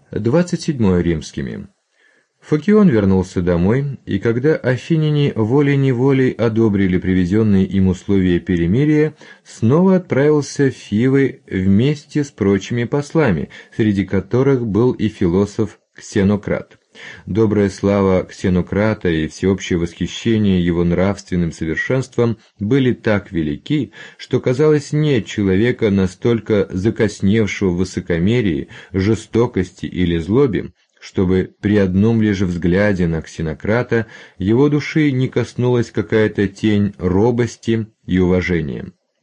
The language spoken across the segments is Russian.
27 римскими. Фокион вернулся домой, и когда афиняне волей-неволей одобрили приведенные им условия перемирия, снова отправился в Фивы вместе с прочими послами, среди которых был и философ Ксенократ. Добрая слава Ксенократа и всеобщее восхищение его нравственным совершенством были так велики, что, казалось, нет человека, настолько закосневшего в высокомерии, жестокости или злобе, чтобы при одном лишь взгляде на Ксенократа его души не коснулась какая-то тень робости и уважения.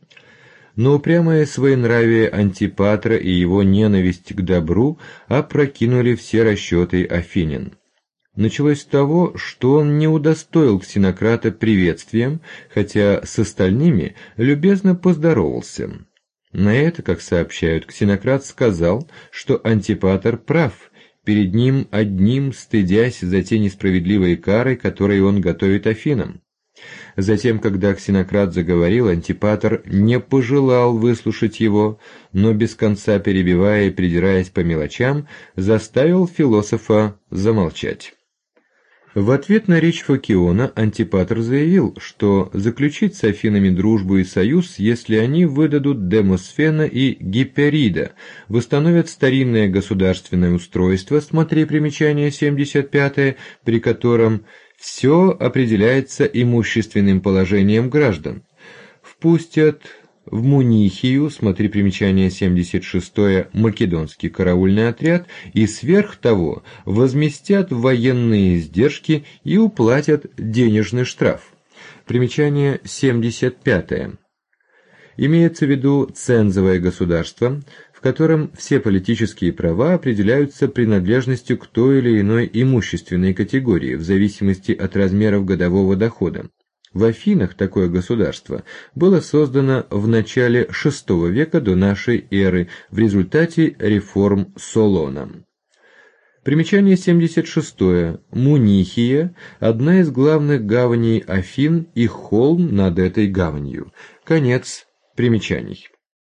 Но упрямое своенравие Антипатра и его ненависть к добру опрокинули все расчеты афинян. Началось с того, что он не удостоил Ксенократа приветствием, хотя с остальными любезно поздоровался. На это, как сообщают, Ксенократ сказал, что Антипатр прав, перед ним одним стыдясь за те несправедливые кары, которые он готовит Афинам. Затем, когда Ксенократ заговорил, Антипатр не пожелал выслушать его, но без конца перебивая и придираясь по мелочам, заставил философа замолчать. В ответ на речь Фокиона Антипатр заявил, что заключит с Афинами дружбу и союз, если они выдадут Демосфена и Гиперида, восстановят старинное государственное устройство, смотри примечание 75, при котором все определяется имущественным положением граждан, впустят в Мунихию, смотри примечание 76, македонский караульный отряд, и сверх того возместят военные издержки и уплатят денежный штраф. Примечание 75. Имеется в виду цензовое государство, в котором все политические права определяются принадлежностью к той или иной имущественной категории в зависимости от размеров годового дохода. В Афинах такое государство было создано в начале VI века до нашей эры в результате реформ Солона. Примечание 76. Мунихия – одна из главных гаваней Афин и холм над этой гаванью. Конец примечаний.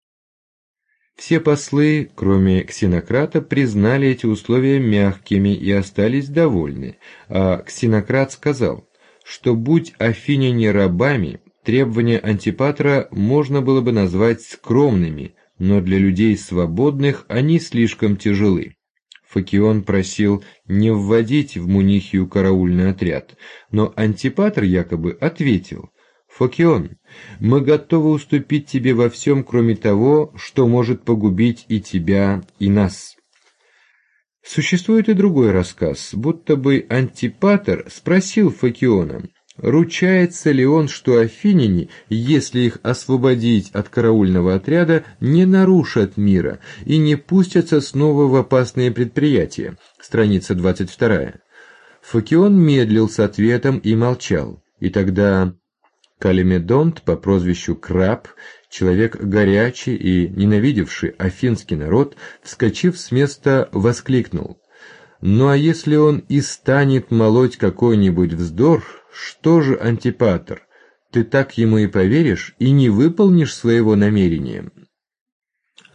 Все послы, кроме Ксенократа, признали эти условия мягкими и остались довольны, а Ксенократ сказал, что, будь афиняне рабами, требования Антипатра можно было бы назвать скромными, но для людей свободных они слишком тяжелы. Фокион просил не вводить в Мунихию караульный отряд, но Антипатр якобы ответил: «Фокион, мы готовы уступить тебе во всем, кроме того, что может погубить и тебя, и нас». Существует и другой рассказ, будто бы Антипатр спросил Фокиона, ручается ли он, что афиняне, если их освободить от караульного отряда, не нарушат мира и не пустятся снова в опасные предприятия. Страница 22. Фокион медлил с ответом и молчал, и тогда Калимедонт по прозвищу Краб, человек горячий и ненавидевший афинский народ, вскочив с места, воскликнул: «Ну а если он и станет молоть какой-нибудь вздор, что же, Антипатр, ты так ему и поверишь и не выполнишь своего намерения?»